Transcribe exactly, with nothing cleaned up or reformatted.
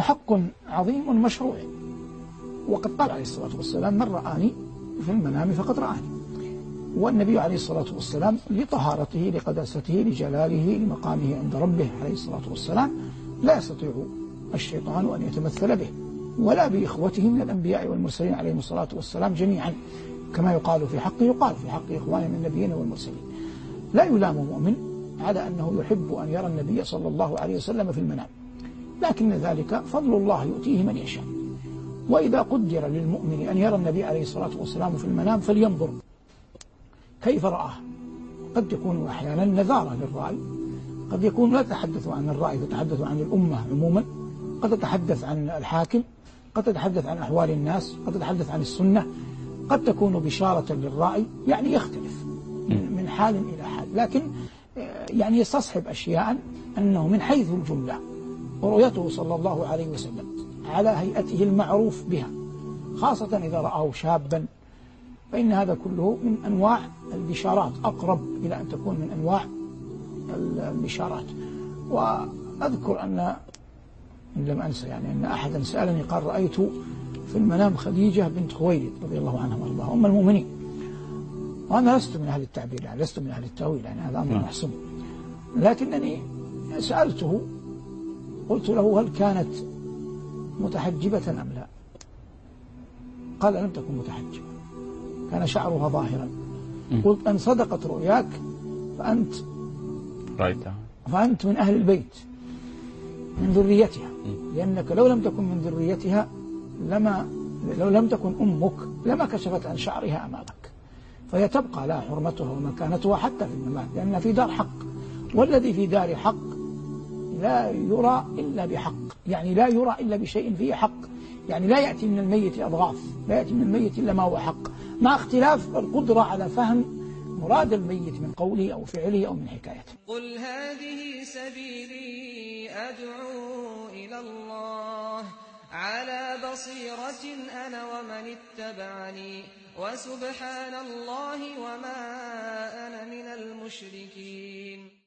وحق عظيم مشروع. وقد قال عليه الصلاة والسلام: من رآني في المنام فقد رآني. والنبي عليه الصلاة والسلام لطهارته لقداسته لجلاله لمقامه عند ربه عليه الصلاة والسلام لا يستطيع الشيطان أن يتمثل به ولا بإخوته من الأنبياء والمرسلين عليهم الصلاة والسلام جميعا، كما يقال في حقه يقال في حق إخوانه من النبيين والمرسلين. لا يلام مؤمن على أنه يحب أن يرى النبي صلى الله عليه وسلم في المنام، لكن ذلك فضل الله يؤتيه من يشاء. وإذا قدر للمؤمن أن يرى النبي عليه الصلاة والسلام في المنام فلينظر كيف رآه. قد يكون أحيانا نذارة للرأي، قد يكون لا تتحدث عن الرأي، تتحدث عن الأمة عموما، قد تتحدث عن الحاكم، قد تتحدث عن أحوال الناس، قد تتحدث عن السنة، قد تكون بشارة للرأي، يعني يختلف من حال إلى حال. لكن يعني يستصحب أشياء أنه من حيث الجملة رؤيته صلى الله عليه وسلم على هيئته المعروف بها، خاصة إذا رآه شابا، فإن هذا كله من أنواع البشارات، أقرب إلى أن تكون من أنواع البشارات. وأذكر أن إن لم أنسى يعني أن أحدا سألني قال: رأيت في المنام خديجة بنت خويلد رضي الله عنها وارضاها أم المؤمنين. وأنا لست من أهل التعبير، يعني لست من أهل التأويل، يعني هذا أمر محسوم، لكنني سألته قلت له: هل كانت متحجبة أم لا؟ قال: لم تكن متحجبة، كان شعرها ظاهرا. قلت: أن صدقت رؤياك فأنت رأيتها فأنت من أهل البيت من ذريتها، لأنك لو لم تكن من ذريتها لما لو لم تكن أمك لما كشفت عن شعرها أمامك، فهي تبقى لها حرمتها ومكانتها حتى في الممات، لأن في دار حق، والذي في دار حق لا يرى إلا بحق، يعني لا يرى إلا بشيء فيه حق، يعني لا يأتي من الميت أضغاث، لا يأتي من الميت إلا ما هو حق، مع اختلاف القدرة على فهم مراد الميت من قوله أو فعله أو من حكايته. قل هذه سبيلي أدعو إلى الله على بصيرة أنا ومن اتبعني وسبحان الله وما أنا من المشركين.